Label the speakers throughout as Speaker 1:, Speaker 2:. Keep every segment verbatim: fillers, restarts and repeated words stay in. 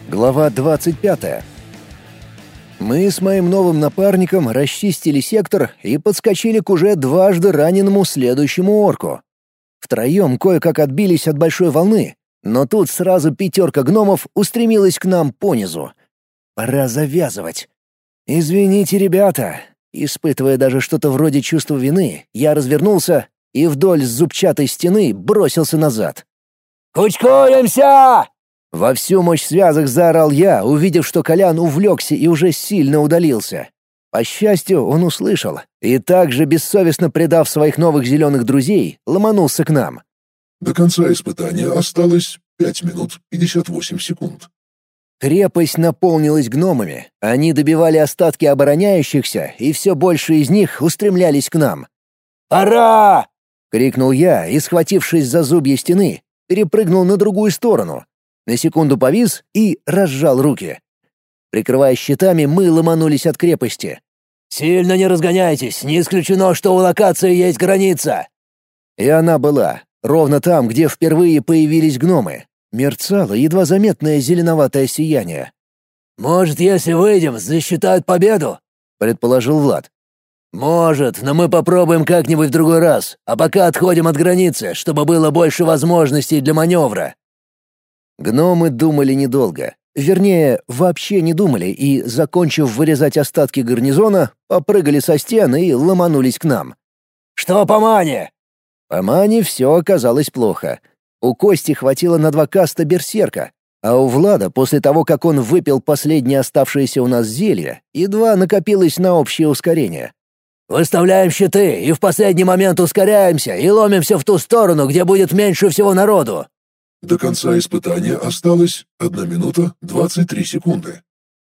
Speaker 1: Глава двадцать пятая. Мы с моим новым напарником расчистили сектор и подскочили к уже дважды раненому следующему орку. Втроем кое-как отбились от большой волны, но тут сразу пятерка гномов устремилась к нам понизу. Пора завязывать. «Извините, ребята». Испытывая даже что-то вроде чувства вины, я развернулся и вдоль зубчатой стены бросился назад.
Speaker 2: «Кучкуемся!»
Speaker 1: Во всю мощь связок заорал я, увидев, что Колян увлекся и уже сильно удалился. По счастью, он услышал и также, бессовестно предав своих новых зеленых друзей, ломанулся к нам.
Speaker 3: До конца испытания осталось пять минут пятьдесят восемь секунд.
Speaker 1: Крепость наполнилась гномами. Они добивали остатки обороняющихся, и все больше из них устремлялись к нам.
Speaker 2: «Пора!»
Speaker 1: — крикнул я и, схватившись за зубья стены, перепрыгнул на другую сторону. На секунду повис и разжал руки. Прикрывая щитами, мы ломанулись от крепости.
Speaker 2: «Сильно не разгоняйтесь, не исключено, что у локации есть граница!»
Speaker 1: И она была, ровно там, где впервые появились гномы. Мерцало едва заметное зеленоватое сияние.
Speaker 2: «Может, если выйдем, засчитают победу?»
Speaker 1: — предположил Влад.
Speaker 2: «Может, но мы попробуем как-нибудь в другой раз, а пока отходим от границы, чтобы было больше возможностей для маневра».
Speaker 1: Гномы думали недолго. Вернее, вообще не думали и, закончив вырезать остатки гарнизона, попрыгали со стен и ломанулись к нам.
Speaker 2: «Что по мане?»
Speaker 1: По мане все оказалось плохо. У Кости хватило на два каста берсерка, а у Влада, после того, как он выпил последнее оставшееся у нас зелье, едва накопилось на общее ускорение.
Speaker 2: «Выставляем щиты и в последний момент ускоряемся и ломимся в ту сторону, где будет меньше всего народу».
Speaker 3: До конца испытания осталось одна минута двадцать три секунды.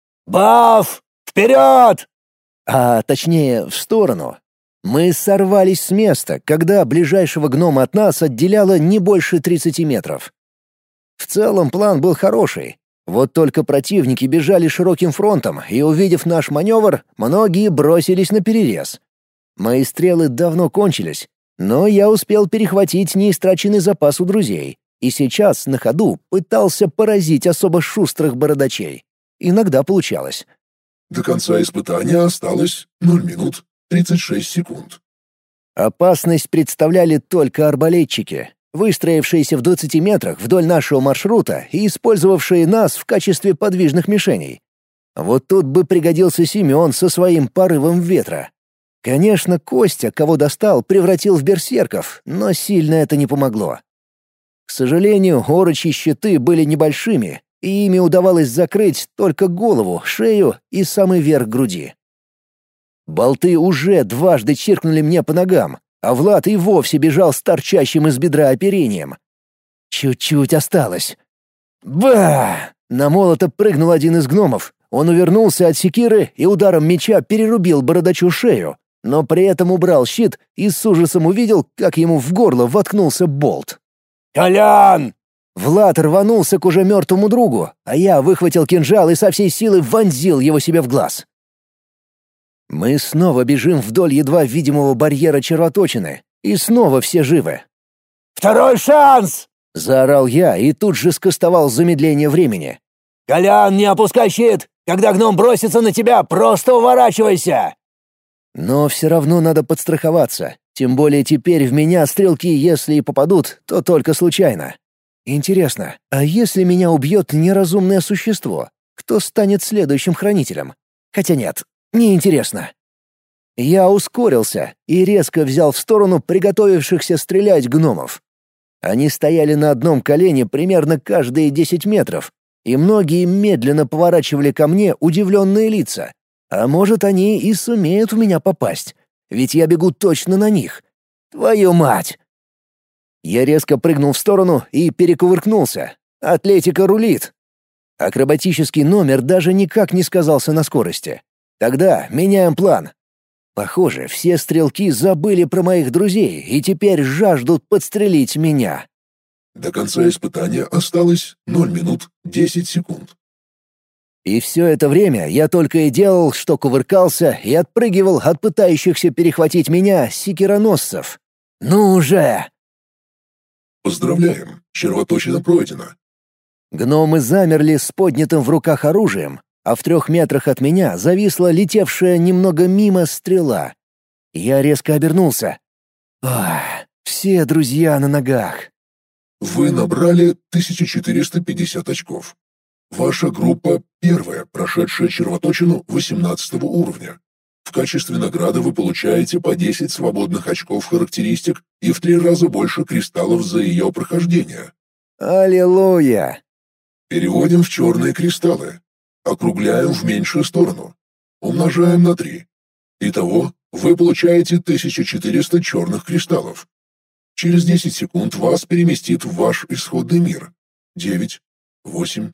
Speaker 2: «Баф! Вперед!»
Speaker 1: А точнее, в сторону. Мы сорвались с места, когда ближайшего гнома от нас отделяло не больше тридцати метров. В целом план был хороший. Вот только противники бежали широким фронтом, и, увидев наш маневр, многие бросились на перерез. Мои стрелы давно кончились, но я успел перехватить неистраченный запас у друзей, и сейчас на ходу пытался поразить особо шустрых бородачей. Иногда получалось.
Speaker 3: До конца испытания осталось ноль минут тридцать шесть секунд.
Speaker 1: Опасность представляли только арбалетчики, выстроившиеся в двадцати метрах вдоль нашего маршрута и использовавшие нас в качестве подвижных мишеней. Вот тут бы пригодился Семен со своим порывом ветра. Конечно, Костя, кого достал, превратил в берсерков, но сильно это не помогло. К сожалению, орочьи щиты были небольшими, и ими удавалось закрыть только голову, шею и самый верх груди. Болты уже дважды чиркнули мне по ногам, а Влад и вовсе бежал с торчащим из бедра оперением. Чуть-чуть осталось. Ба! На молото прыгнул один из гномов. Он увернулся от секиры и ударом меча перерубил бородачу шею, но при этом убрал щит и с ужасом увидел, как ему в горло воткнулся болт.
Speaker 2: «Колян!»
Speaker 1: Влад рванулся к уже мертвому другу, а я выхватил кинжал и со всей силы вонзил его себе в глаз. Мы снова бежим вдоль едва видимого барьера червоточины, и снова все живы.
Speaker 2: «Второй шанс!»
Speaker 1: — заорал я и тут же скостовал замедление времени.
Speaker 2: «Колян, не опускай щит! Когда гном бросится на тебя, просто уворачивайся!»
Speaker 1: Но все равно надо подстраховаться, тем более теперь в меня стрелки, если и попадут, то только случайно. Интересно, а если меня убьет неразумное существо, кто станет следующим хранителем? Хотя нет, неинтересно. Я ускорился и резко взял в сторону приготовившихся стрелять гномов. Они стояли на одном колене примерно каждые десять метров, и многие медленно поворачивали ко мне удивленные лица. А может, они и сумеют в меня попасть, ведь я бегу точно на них. Твою мать! Я резко прыгнул в сторону и перекувыркнулся. Атлетика рулит. Акробатический номер даже никак не сказался на скорости. Тогда меняем план. Похоже, все стрелки забыли про моих друзей и теперь жаждут подстрелить меня.
Speaker 3: До конца испытания осталось ноль минут десять секунд.
Speaker 1: И все это время я только и делал, что кувыркался и отпрыгивал от пытающихся перехватить меня секироносцев. Ну уже!
Speaker 3: Поздравляем, червоточина пройдена.
Speaker 1: Гномы замерли с поднятым в руках оружием, а в трех метрах от меня зависла летевшая немного мимо стрела. Я резко обернулся. Ах, все друзья на ногах.
Speaker 3: Вы набрали тысяча четыреста пятьдесят очков. Ваша группа первая, прошедшая червоточину восемнадцатого уровня. В качестве награды вы получаете по десять свободных очков характеристик и в три раза больше кристаллов за ее прохождение.
Speaker 1: Аллилуйя!
Speaker 3: Переводим в черные кристаллы. Округляем в меньшую сторону. Умножаем на три. Итого вы получаете тысяча четыреста черных кристаллов. Через десять секунд вас переместит в ваш исходный мир. Девять, восемь.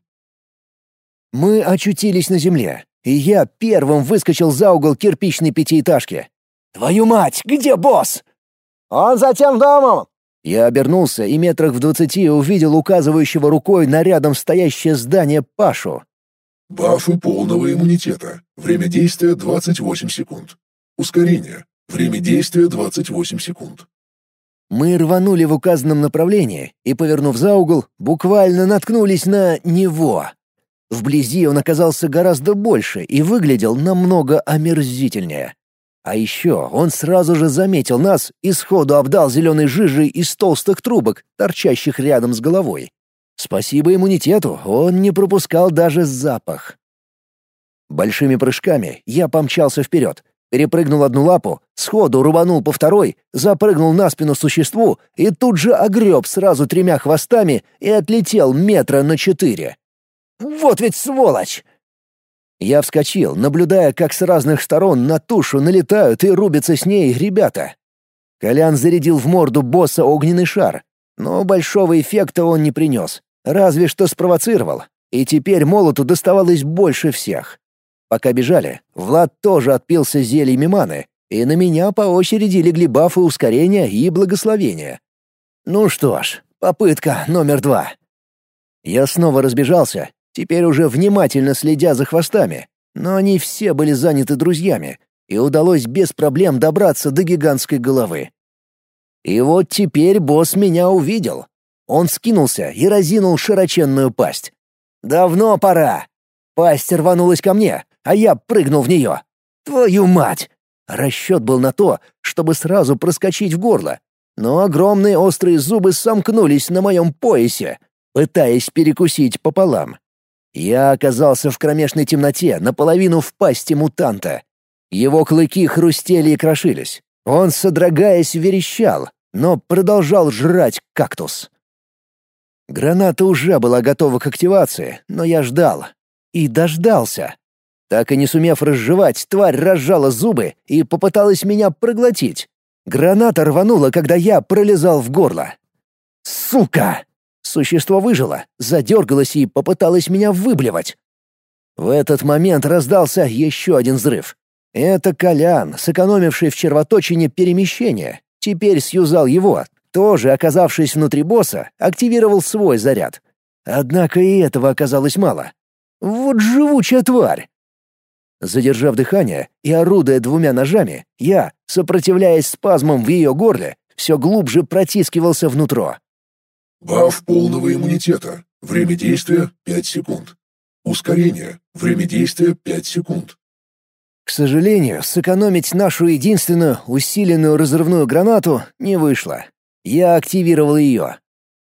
Speaker 1: Мы очутились на земле, и я первым выскочил за угол кирпичной пятиэтажки. «Твою мать, где босс?» «Он за тем домом!» Я обернулся и метрах в двадцати увидел указывающего рукой на рядом стоящее здание Пашу.
Speaker 3: Бафы полного иммунитета. Время действия двадцать восемь секунд. Ускорение. Время действия двадцать восемь секунд.
Speaker 1: Мы рванули в указанном направлении и, повернув за угол, буквально наткнулись на него. Вблизи он оказался гораздо больше и выглядел намного омерзительнее. А еще он сразу же заметил нас и сходу обдал зеленой жижей из толстых трубок, торчащих рядом с головой. Спасибо иммунитету, он не пропускал даже запах. Большими прыжками я помчался вперед, перепрыгнул одну лапу, сходу рубанул по второй, запрыгнул на спину существу и тут же огреб сразу тремя хвостами и отлетел метра на четыре. Вот ведь сволочь! Я вскочил, наблюдая, как с разных сторон на тушу налетают и рубятся с ней ребята. Колян зарядил в морду босса огненный шар, но большого эффекта он не принес, разве что спровоцировал, и теперь молоту доставалось больше всех. Пока бежали, Влад тоже отпился зельями маны, и на меня по очереди легли бафы ускорения и благословения. Ну что ж, попытка номер два. Я снова разбежался, теперь уже внимательно следя за хвостами, но они все были заняты друзьями, и удалось без проблем добраться до гигантской головы. И вот теперь босс меня увидел. Он скинулся и разинул широченную пасть. «Давно пора!» Пасть рванулась ко мне, а я прыгнул в нее. Твою мать! Расчет был на то, чтобы сразу проскочить в горло, но огромные острые зубы сомкнулись на моем поясе, пытаясь перекусить пополам. Я оказался в кромешной темноте, наполовину в пасти мутанта. Его клыки хрустели и крошились. Он, содрогаясь, верещал, но продолжал жрать кактус. Граната уже была готова к активации, но я ждал. И дождался. Так и не сумев разжевать, тварь разжала зубы и попыталась меня проглотить. Граната рванула, когда я пролезал в горло. «Сука!» Существо выжило, задергалось и попыталось меня выблевать. В этот момент раздался еще один взрыв. Это Колян, сэкономивший в червоточине перемещение, теперь сюзал его, тоже оказавшись внутри босса, активировал свой заряд. Однако и этого оказалось мало. Вот живучая тварь! Задержав дыхание и орудуя двумя ножами, я, сопротивляясь спазмам в ее горле, все глубже протискивался внутрь.
Speaker 3: Баф полного иммунитета. Время действия — пять секунд. Ускорение. Время действия — пять секунд.
Speaker 1: К сожалению, сэкономить нашу единственную усиленную разрывную гранату не вышло. Я активировал ее.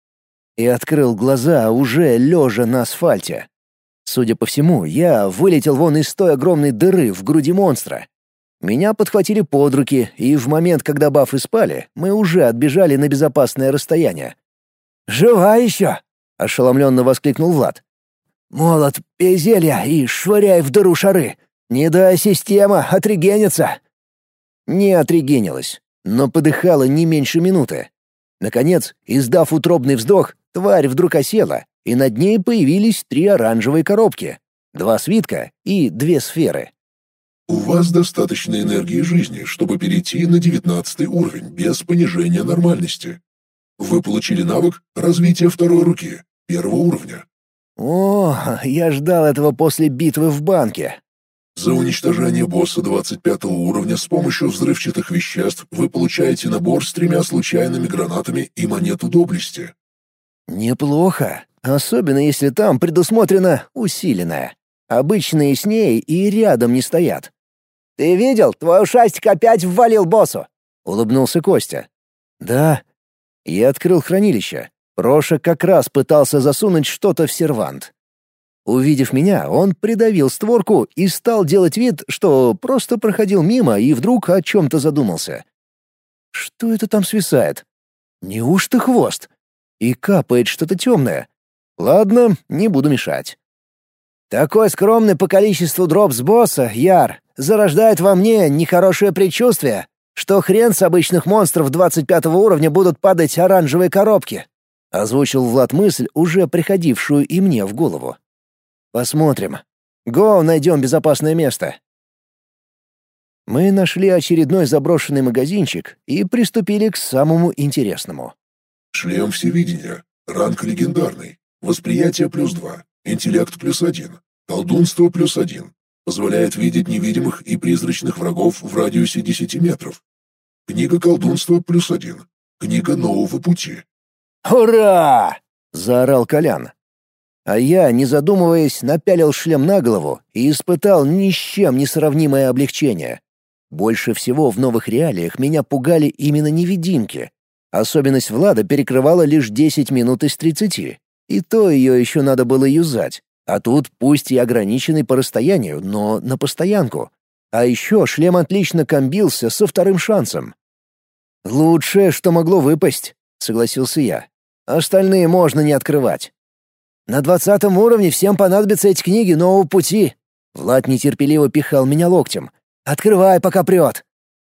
Speaker 1: И открыл глаза, уже лежа на асфальте. Судя по всему, я вылетел вон из той огромной дыры в груди монстра. Меня подхватили под руки, и в момент, когда бафы спали, мы уже отбежали на безопасное расстояние. «Жива еще!» — ошеломленно воскликнул Влад. «Молот, пей зелья и швыряй в дыру шары. Не дай система отрегениться!» Не отрегенилась, но подыхала не меньше минуты. Наконец, издав утробный вздох, тварь вдруг осела, и над ней появились три оранжевые коробки, два свитка и две сферы.
Speaker 3: У вас достаточно энергии жизни, чтобы перейти на девятнадцатый уровень без понижения нормальности. Вы получили навык развития второй руки, первого уровня.
Speaker 1: О, я ждал этого после битвы в банке.
Speaker 3: За уничтожение босса двадцать пятого уровня с помощью взрывчатых веществ вы получаете набор с тремя случайными гранатами и монету доблести.
Speaker 1: Неплохо. особенно если там предусмотрено усиленное. Обычные с ней и рядом не стоят.
Speaker 2: «Ты видел? Твой ушастик опять ввалил боссу!»
Speaker 1: — улыбнулся Костя. «Да». Я открыл хранилище. Проша как раз пытался засунуть что-то в сервант. Увидев меня, он придавил створку и стал делать вид, что просто проходил мимо и вдруг о чем-то задумался. Что это там свисает? Неужто хвост? И капает что-то темное. Ладно, не буду мешать.
Speaker 2: «Такой скромный по количеству дропс босса, Яр, зарождает во мне нехорошее предчувствие, что хрен с обычных монстров двадцать пятого уровня будут падать оранжевые коробки», — озвучил Влад мысль, уже приходившую и мне в голову. «Посмотрим. Го, найдем безопасное место». Мы нашли очередной заброшенный магазинчик и приступили к самому интересному.
Speaker 3: Шлем всевидения. Ранг легендарный. Восприятие плюс два. Интеллект плюс один. Колдунство плюс один. Позволяет видеть невидимых и призрачных врагов в радиусе десяти метров. Книга колдунства плюс один. Книга нового пути.
Speaker 1: «Ура!» — заорал Колян. А я, не задумываясь, напялил шлем на голову и испытал ни с чем не сравнимое облегчение. Больше всего в новых реалиях меня пугали именно невидимки. Особенность Влада перекрывала лишь десять минут из тридцати, и то ее еще надо было юзать. А тут пусть и ограниченный по расстоянию, но на постоянку. А еще шлем отлично комбился со вторым шансом. «Лучшее, что могло выпасть», — согласился я. «Остальные можно не открывать». «На двадцатом уровне всем понадобятся эти книги нового пути». Влад нетерпеливо пихал меня локтем. «Открывай, пока прет».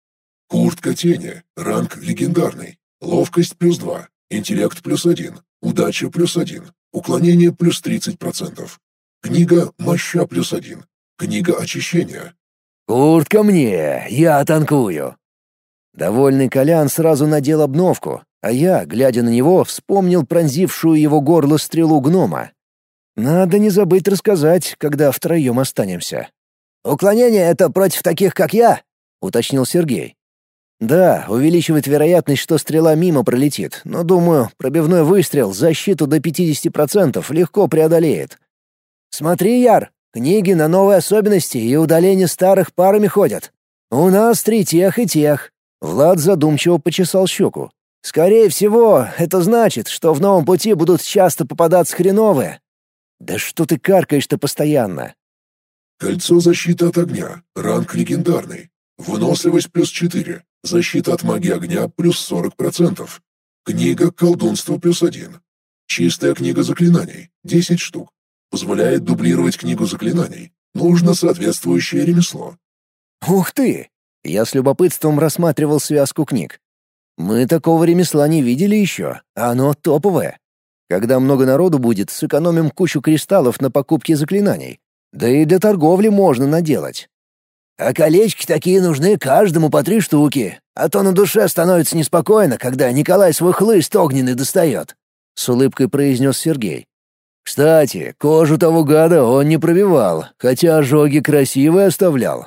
Speaker 3: Куртка тени. Ранг легендарный. Ловкость плюс два. Интеллект плюс один. Удача плюс один. Уклонение плюс тридцать процентов. Книга «Моща» плюс один. Книга очищения.
Speaker 1: «Куртка мне, я танкую». Довольный Колян сразу надел обновку, а я, глядя на него, вспомнил пронзившую его горло стрелу гнома. Надо не забыть рассказать, когда втроем останемся.
Speaker 2: «Уклонение — это против таких, как я?»
Speaker 1: — уточнил Сергей. «Да, увеличивает вероятность, что стрела мимо пролетит, но, думаю, пробивной выстрел защиту до пятидесяти процентов легко преодолеет».
Speaker 2: «Смотри, Яр, книги на новые особенности и удаление старых парами ходят. У нас три тех и тех».
Speaker 1: Влад задумчиво почесал щеку.
Speaker 2: «Скорее всего, это значит, что в новом пути будут часто попадаться хреновые».
Speaker 1: «Да что ты каркаешь-то постоянно?»
Speaker 3: Кольцо защиты от огня. Ранг легендарный. Выносливость плюс четыре. Защита от магии огня плюс сорок процентов. Книга колдунства плюс один. Чистая книга заклинаний. десять штук. Позволяет дублировать книгу заклинаний. Нужно соответствующее ремесло.
Speaker 1: «Ух ты!» Я с любопытством рассматривал связку книг. «Мы такого ремесла не видели еще, а оно топовое. Когда много народу будет, сэкономим кучу кристаллов на покупке заклинаний. Да и для торговли можно наделать».
Speaker 2: «А колечки такие нужны каждому по три штуки, а то на душе становится неспокойно, когда Николай свой хлыст огненный достает»,
Speaker 1: — с улыбкой произнес Сергей. «Кстати, кожу того гада он не пробивал, хотя ожоги красивые оставлял».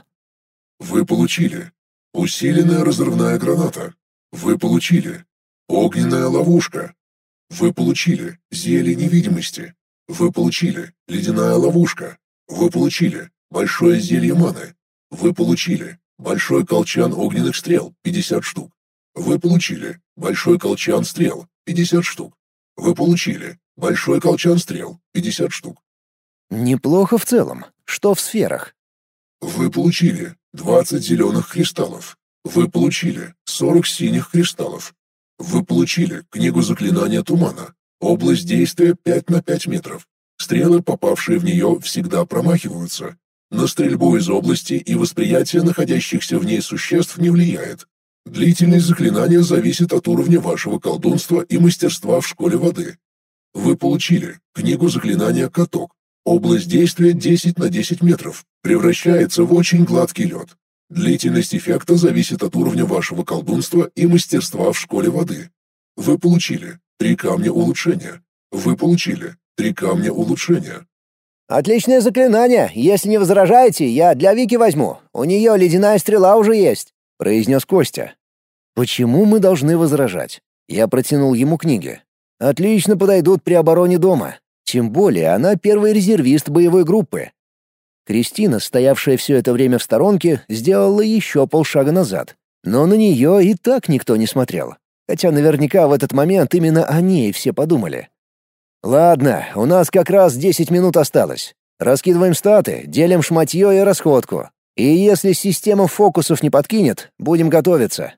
Speaker 3: Вы получили усиленная разрывная граната. Вы получили огненная ловушка. Вы получили зелье невидимости. Вы получили ледяная ловушка. Вы получили большое зелье маны. Вы получили большой колчан огненных стрел, пятьдесят штук. Вы получили большой колчан стрел, пятьдесят штук. Вы получили большой колчан стрел, пятьдесят штук.
Speaker 1: Неплохо в целом. Что в сферах?
Speaker 3: Вы получили двадцать зеленых кристаллов. Вы получили сорок синих кристаллов. Вы получили книгу заклинания тумана. Область действия пять на пять метров. Стрелы, попавшие в нее, всегда промахиваются. На стрельбу из области и восприятие находящихся в ней существ не влияет. Длительность заклинания зависит от уровня вашего колдунства и мастерства в школе воды. Вы получили книгу заклинания «Каток». Область действия десять на десять метров. Превращается в очень гладкий лед. Длительность эффекта зависит от уровня вашего колдунства и мастерства в школе воды. Вы получили три камня улучшения. Вы получили три камня улучшения.
Speaker 2: «Отличное заклинание. Если не возражаете, я для Вики возьму. У нее ледяная стрела уже есть», — произнес Костя.
Speaker 1: «Почему мы должны возражать?» Я протянул ему книги. «Отлично подойдут при обороне дома. Тем более она первый резервист боевой группы. Кристина, стоявшая все это время в сторонке, сделала еще полшага назад. Но на нее и так никто не смотрел. Хотя наверняка в этот момент именно о ней все подумали. «Ладно, у нас как раз десять минут осталось. Раскидываем статы, делим шматье и расходку. И если система фокусов не подкинет, будем готовиться».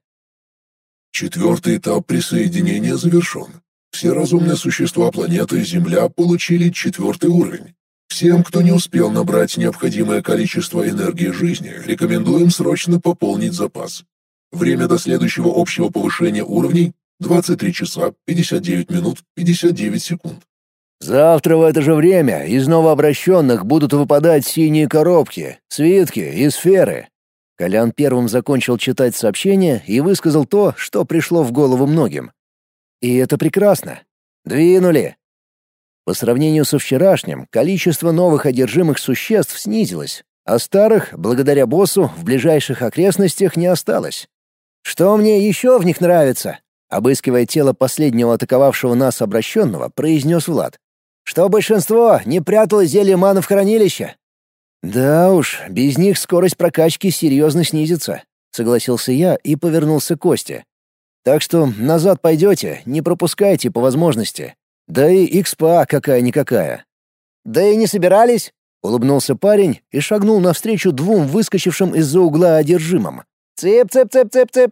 Speaker 3: Четвертый этап присоединения завершен. Все разумные существа планеты Земля получили четвертый уровень. Всем, кто не успел набрать необходимое количество энергии жизни, рекомендуем срочно пополнить запас. Время до следующего общего повышения уровней — двадцать три часа пятьдесят девять минут пятьдесят девять секунд.
Speaker 1: Завтра в это же время из новообращенных будут выпадать синие коробки, свитки и сферы. Колян первым закончил читать сообщение и высказал то, что пришло в голову многим. И это прекрасно. Двинули. По сравнению со вчерашним, количество новых одержимых существ снизилось, а старых, благодаря боссу, в ближайших окрестностях не осталось. «Что мне еще в них нравится?» — обыскивая тело последнего атаковавшего нас обращенного, произнес Влад. «Что большинство не прятало зелье маны в хранилище». «Да уж, без них скорость прокачки серьезно снизится», — согласился я и повернулся к Косте. «Так что назад пойдете, не пропускайте по возможности. Да и экспа какая-никакая». «Да и не собирались», — улыбнулся парень и шагнул навстречу двум выскочившим из-за угла одержимым. «Цып-цып-цып-цып-цып».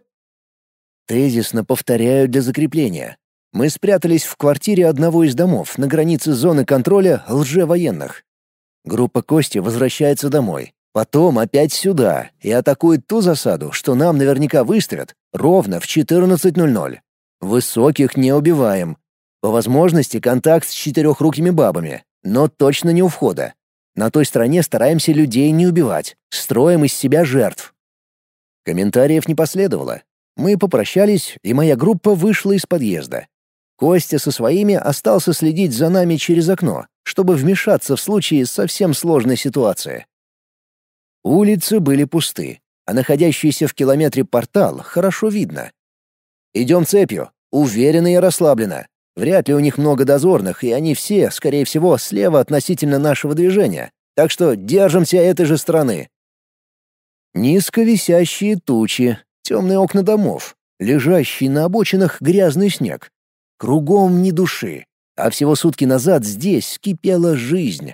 Speaker 1: Тезисно повторяю для закрепления. Мы спрятались в квартире одного из домов на границе зоны контроля лжевоенных. Группа Кости возвращается домой, потом опять сюда и атакует ту засаду, что нам наверняка выставят, ровно в четырнадцать ноль ноль. Высоких не убиваем. По возможности контакт с четырехрукими бабами, но точно не у входа. На той стороне стараемся людей не убивать, строим из себя жертв. Комментариев не последовало. Мы попрощались, и моя группа вышла из подъезда. Костя со своими остался следить за нами через окно, чтобы вмешаться в случае совсем сложной ситуации. Улицы были пусты, а находящийся в километре портал хорошо видно. Идем цепью, уверенно и расслабленно. Вряд ли у них много дозорных, и они все, скорее всего, слева относительно нашего движения, так что держимся этой же стороны. Низко висящие тучи, темные окна домов, лежащий на обочинах грязный снег. Кругом ни души, а всего сутки назад здесь кипела жизнь.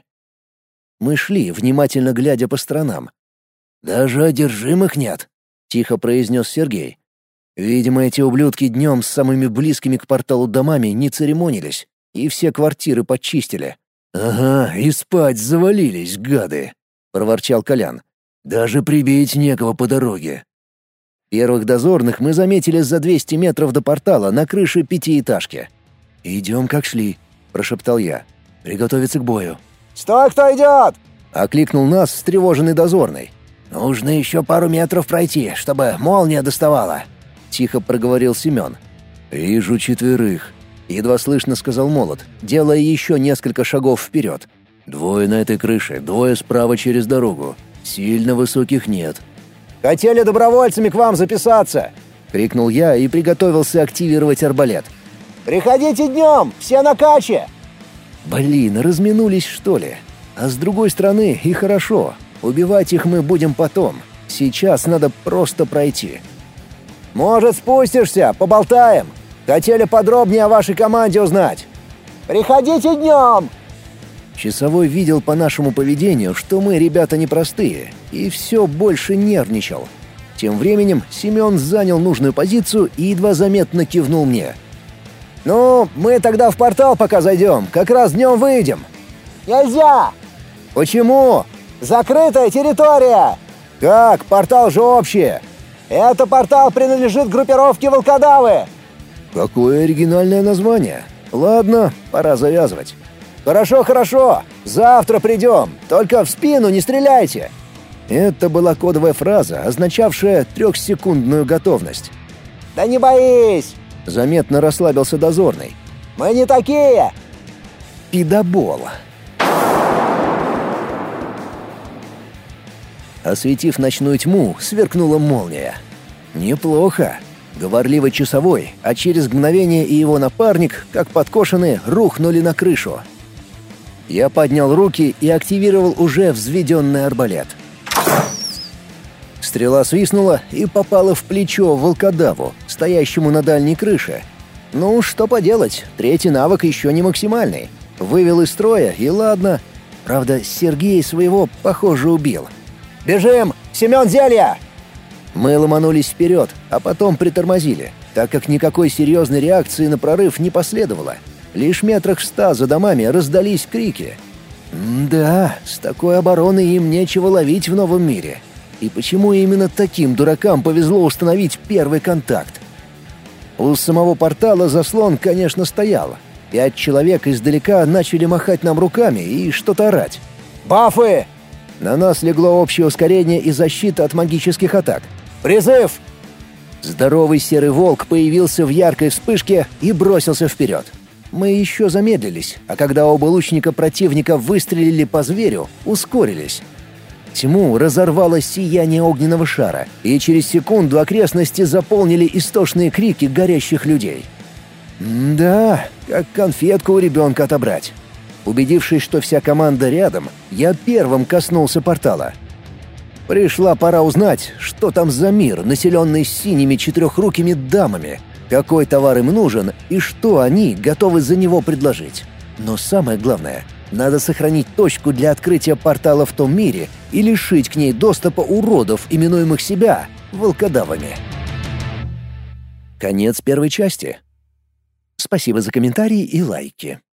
Speaker 1: Мы шли, внимательно глядя по сторонам. «Даже одержимых нет», — тихо произнес Сергей. Видимо, эти ублюдки днем с самыми близкими к порталу домами не церемонились, и все квартиры подчистили. «Ага, и спать завалились, гады», — проворчал Колян. «Даже прибить некого по дороге». Первых дозорных мы заметили за двести метров до портала на крыше пятиэтажки. «Идем, как шли», — прошептал я. «Приготовиться к бою».
Speaker 2: «Стой, кто идет!»
Speaker 1: — окликнул нас встревоженный дозорный.
Speaker 2: «Нужно еще пару метров пройти, чтобы молния доставала»,
Speaker 1: — тихо проговорил Семен. «Вижу четверых», — едва слышно сказал Молот, делая еще несколько шагов вперед. «Двое на этой крыше, двое справа через дорогу. Сильно высоких нет».
Speaker 2: «Хотели добровольцами к вам записаться!»
Speaker 1: — крикнул я и приготовился активировать арбалет.
Speaker 2: «Приходите днем, все на каче!»
Speaker 1: Блин, разминулись, что ли? А с другой стороны, и хорошо. Убивать их мы будем потом. Сейчас надо просто пройти.
Speaker 2: «Может, спустишься, поболтаем? Хотели подробнее о вашей команде узнать». «Приходите днем!»
Speaker 1: Часовой видел по нашему поведению, что мы ребята непростые, и все больше нервничал. Тем временем Семен занял нужную позицию и едва заметно кивнул мне.
Speaker 2: «Ну, мы тогда в портал пока зайдем, как раз днем выйдем». «Нельзя!»
Speaker 1: «Почему?»
Speaker 2: «Закрытая территория!»
Speaker 1: «Как? Портал же общий!»
Speaker 2: «Это портал принадлежит группировке «Волкодавы».
Speaker 1: Какое оригинальное название. Ладно, пора завязывать.
Speaker 2: «Хорошо, хорошо. Завтра придем. Только в спину не стреляйте».
Speaker 1: Это была кодовая фраза, означавшая трехсекундную готовность.
Speaker 2: «Да не боись!»
Speaker 1: — заметно расслабился дозорный.
Speaker 2: «Мы не такие!»
Speaker 1: Пидобол. Осветив ночную тьму, сверкнула молния. Неплохо. Говорливый часовой, а через мгновение и его напарник, как подкошенные, рухнули на крышу. Я поднял руки и активировал уже взведенный арбалет. Стрела свистнула и попала в плечо волкодаву, стоящему на дальней крыше. Ну, что поделать, третий навык еще не максимальный. Вывел из строя, и ладно. Правда, Сергей своего, похоже, убил. «Бежим! Семен, зелья!» Мы ломанулись вперед, а потом притормозили, так как никакой серьезной реакции на прорыв не последовало. Лишь метрах в ста за домами раздались крики. Да, с такой обороной им нечего ловить в новом мире. И почему именно таким дуракам повезло установить первый контакт? У самого портала заслон, конечно, стоял. Пять человек издалека начали махать нам руками и что-то орать. «Бафы!» На нас легло общее ускорение и защита от магических атак. «Призыв!» Здоровый серый волк появился в яркой вспышке и бросился вперед. Мы еще замедлились, а когда оба лучника противника выстрелили по зверю, ускорились. Тьму разорвало сияние огненного шара, и через секунду окрестности заполнили истошные крики горящих людей. Да, как конфетку у ребенка отобрать. Убедившись, что вся команда рядом, я первым коснулся портала. Пришла пора узнать, что там за мир, населенный синими четырехрукими дамами, какой товар им нужен и что они готовы за него предложить. Но самое главное, надо сохранить точку для открытия портала в том мире и лишить к ней доступа уродов, именуемых себя волкодавами. Конец первой части. Спасибо за комментарии и лайки.